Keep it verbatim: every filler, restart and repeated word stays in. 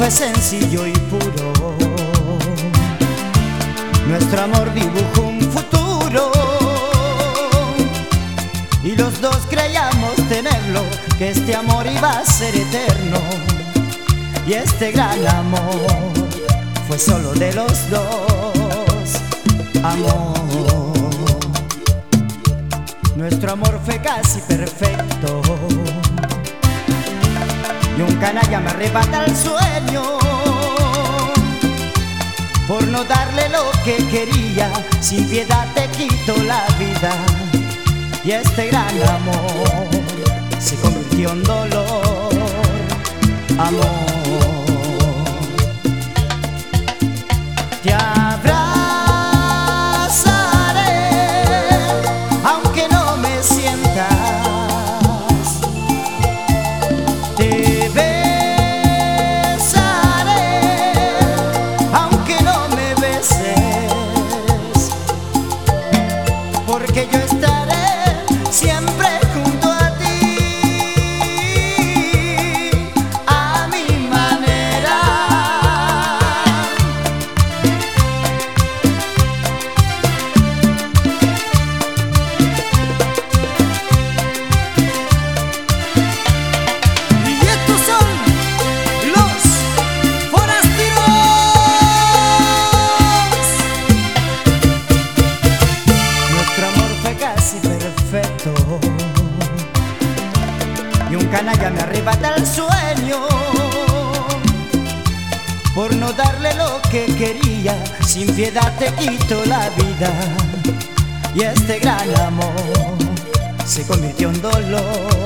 fue sencillo y puro. Nuestro amor dibujó un futuro y los dos creíamos tenerlo, que este amor iba a ser eterno. Y este gran amor fue solo de los dos, amor. Nuestro amor fue casi perfecto y un canalla me arrebata el sueño por no darle lo que quería. Sin piedad te quito la vida y este gran amor se convirtió en dolor, amor. Te abrazaré aunque no me sientas, te besaré aunque no me beses, porque yo estaré siempre junto a ti, a mi manera. Y estos son los forasteros. Nuestro amor fue casi perfecto y un canalla me arrebata el sueño por no darle lo que quería. Sin piedad te quito la vida y este gran amor se convirtió en dolor.